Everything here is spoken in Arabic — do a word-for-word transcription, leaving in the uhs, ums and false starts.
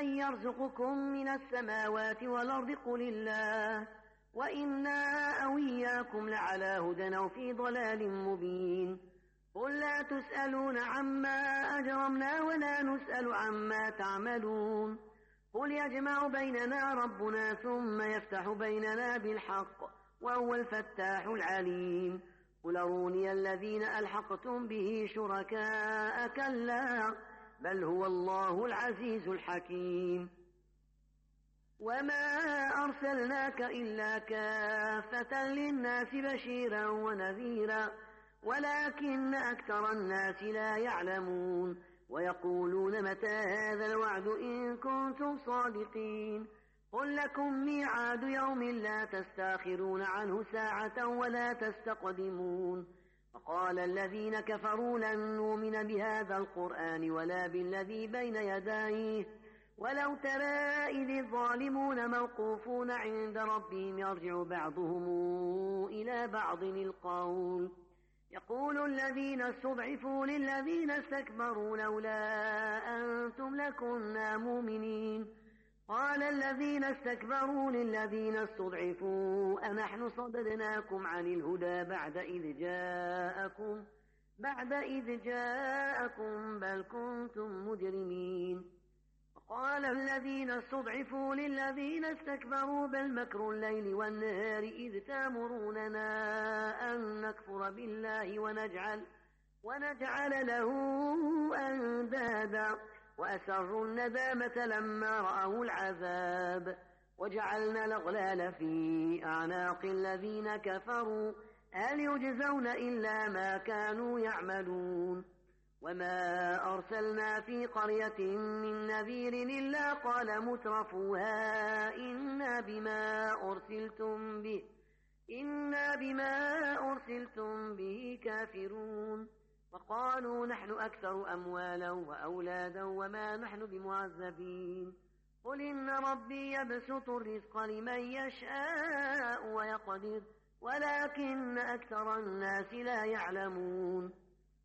من يرزقكم من السماوات والأرض قل الله وإنا أو إياكم لعلى هدى أو في ضلال مبين قل لا تسألون عما أجرمنا ولا نسأل عما تعملون قل يجمع بيننا ربنا ثم يفتح بيننا بالحق وهو الفتاح العليم قل أروني الذين ألحقتم به شركاء كلا بل هو الله العزيز الحكيم وما أرسلناك إلا كافة للناس بشيرا ونذيرا ولكن أكثر الناس لا يعلمون ويقولون متى هذا الوعد إن كنتم صادقين قل لكم ميعاد يوم لا تستاخرون عنه ساعة ولا تستقدمون وقال الذين كفروا لن نؤمن بهذا القرآن ولا بالذي بين يديه ولو ترى إذ الظالمون موقوفون عند ربهم يرجع بعضهم إلى بعض القول يقول الذين استضعفوا للذين استكبروا لولا أنتم لكنا مؤمنين قال الذين استكبروا للذين استضعفوا أنحن صددناكم عن الهدى بعد إذ جاءكم بعد إذ جاءكم بل كنتم مجرمين وقال الذين استضعفوا للذين استكبروا بل مكر الليل والنهار إذ تأمروننا أن نكفر بالله ونجعل ونجعل له أندادا وأسروا الندامة لما رأوا العذاب وجعلنا الأغلال في أعناق الذين كفروا هل يجزون إلا ما كانوا يعملون وما أرسلنا في قرية من نذير إلا قال مترفوها إنا بما أرسلتم به إنا بما أرسلتم به كافرون وقالوا نحن أكثر أموالا وأولادا وما نحن بمعذبين قل إن ربي يبسط الرزق لمن يشاء ويقدر ولكن أكثر الناس لا يعلمون